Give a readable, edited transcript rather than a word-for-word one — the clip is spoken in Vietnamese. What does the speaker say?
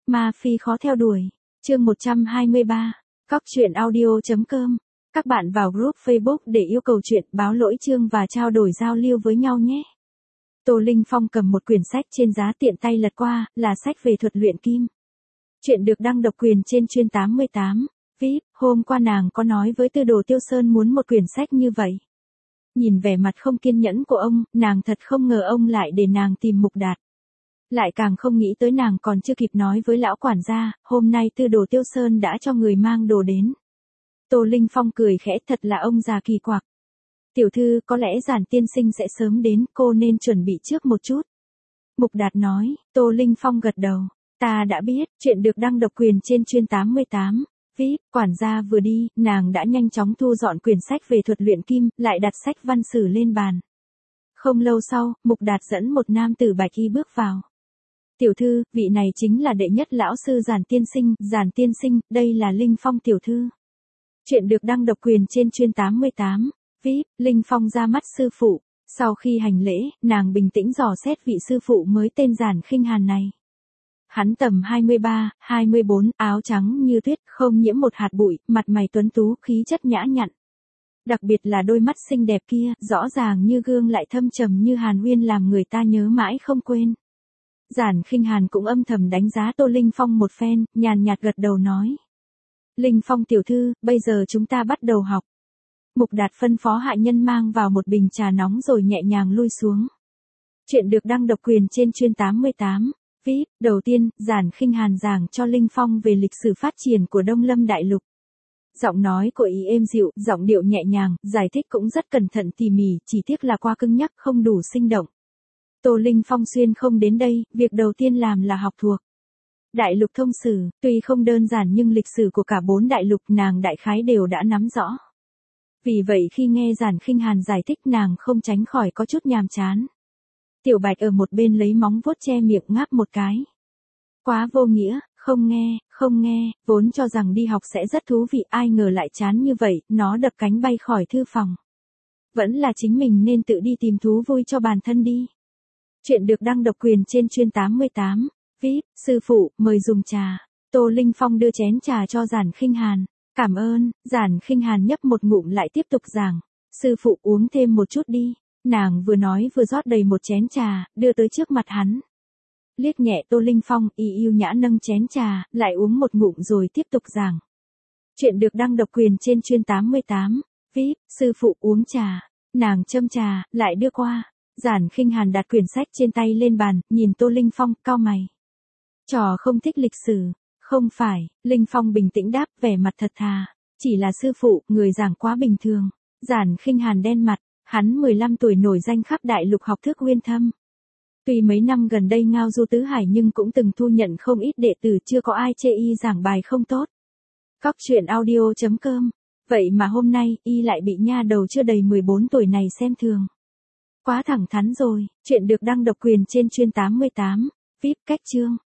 Ma Phi khó theo đuổi. Chương 123. Cóc truyện audio.com. Các bạn vào group Facebook để yêu cầu chuyện, báo lỗi chương và trao đổi giao lưu với nhau nhé. Tô Linh Phong cầm một quyển sách trên giá tiện tay lật qua, là sách về thuật luyện kim. Chuyện được đăng độc quyền trên chuyên 88. VIP, hôm qua nàng có nói với Tư Đồ Tiêu Sơn muốn một quyển sách như vậy. Nhìn vẻ mặt không kiên nhẫn của ông, nàng thật không ngờ ông lại để nàng tìm Mục Đạt. Lại càng không nghĩ tới nàng còn chưa kịp nói với lão quản gia, hôm nay Tư Đồ Tiêu Sơn đã cho người mang đồ đến. Tô Linh Phong cười khẽ, thật là ông già kỳ quặc. Tiểu thư, có lẽ Giản tiên sinh sẽ sớm đến, cô nên chuẩn bị trước một chút. Mục Đạt nói. Tô Linh Phong gật đầu. Ta đã biết, chuyện được đăng độc quyền trên chuyên 88. VIP, quản gia vừa đi, nàng đã nhanh chóng thu dọn quyển sách về thuật luyện kim, lại đặt sách văn sử lên bàn. Không lâu sau, Mục Đạt dẫn một nam tử bạch y bước vào. Tiểu thư, vị này chính là đệ nhất lão sư Giản tiên sinh, đây là Linh Phong tiểu thư. Chuyện được đăng độc quyền trên chuyên 88. VIP, Linh Phong ra mắt sư phụ. Sau khi hành lễ, nàng bình tĩnh dò xét vị sư phụ mới tên Giản Khinh Hàn này. Hắn tầm 23, 24, áo trắng như tuyết, không nhiễm một hạt bụi, mặt mày tuấn tú, khí chất nhã nhặn. Đặc biệt là đôi mắt xinh đẹp kia, rõ ràng như gương lại thâm trầm như hàn uyên làm người ta nhớ mãi không quên. Giản Khinh Hàn cũng âm thầm đánh giá Tô Linh Phong một phen, nhàn nhạt gật đầu nói. Linh Phong tiểu thư, bây giờ chúng ta bắt đầu học. Mục Đạt phân phó hạ nhân mang vào một bình trà nóng rồi nhẹ nhàng lui xuống. Chuyện được đăng độc quyền trên chuyên 88. VIP, đầu tiên, Giản Khinh Hàn giảng cho Linh Phong về lịch sử phát triển của Đông Lâm Đại Lục. Giọng nói của ý êm dịu, giọng điệu nhẹ nhàng, giải thích cũng rất cẩn thận tỉ mỉ, chỉ tiếc là quá cứng nhắc không đủ sinh động. Tô Linh Phong xuyên không đến đây, việc đầu tiên làm là học thuộc. Đại lục thông sử, tuy không đơn giản nhưng lịch sử của cả 4 đại lục nàng đại khái đều đã nắm rõ. Vì vậy khi nghe Giản Khinh Hàn giải thích nàng không tránh khỏi có chút nhàm chán. Tiểu Bạch ở một bên lấy móng vuốt che miệng ngáp một cái. Quá vô nghĩa, không nghe, vốn cho rằng đi học sẽ rất thú vị, ai ngờ lại chán như vậy, nó đập cánh bay khỏi thư phòng. Vẫn là chính mình nên tự đi tìm thú vui cho bản thân đi. Chuyện được đăng độc quyền trên chuyên 88. VIP, sư phụ, mời dùng trà. Tô Linh Phong đưa chén trà cho Giản Khinh Hàn. Cảm ơn. Giản Khinh Hàn nhấp một ngụm lại tiếp tục giảng. Sư phụ uống thêm một chút đi. Nàng vừa nói vừa rót đầy một chén trà, đưa tới trước mặt hắn. Liếc nhẹ Tô Linh Phong, y yêu nhã nâng chén trà, lại uống một ngụm rồi tiếp tục giảng. Chuyện được đăng độc quyền trên chuyên 88. VIP, sư phụ uống trà. Nàng châm trà, lại đưa qua. Giản Khinh Hàn đặt quyển sách trên tay lên bàn, nhìn Tô Linh Phong, cau mày. Trò không thích lịch sử. Không phải, Linh Phong bình tĩnh đáp, vẻ mặt thật thà. Chỉ là sư phụ, người giảng quá bình thường. Giản Khinh Hàn đen mặt, hắn 15 tuổi nổi danh khắp đại lục học thức uyên thâm. Tuy mấy năm gần đây ngao du tứ hải nhưng cũng từng thu nhận không ít đệ tử, chưa có ai chê y giảng bài không tốt. Cóc truyện audio.com. Vậy mà hôm nay, y lại bị nha đầu chưa đầy 14 tuổi này xem thường. Quá thẳng thắn rồi. Chuyện được đăng độc quyền trên chuyên 88. VIP, cách chương.